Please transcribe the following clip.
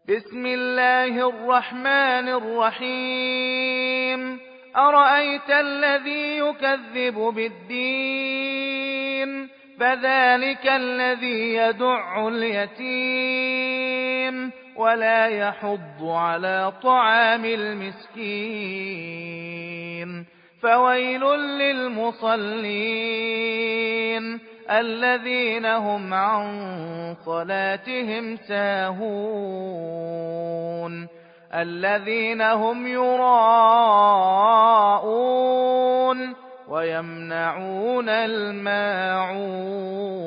بسم الله الرحمن الرحيم أرأيت الذي يكذب بالدين فذلك الذي يدع اليتيم ولا يحض على طعام المسكين فويل للمصلين الذين هم عن صلاتهم ساهون الذين هم يراءون ويمنعون الماعون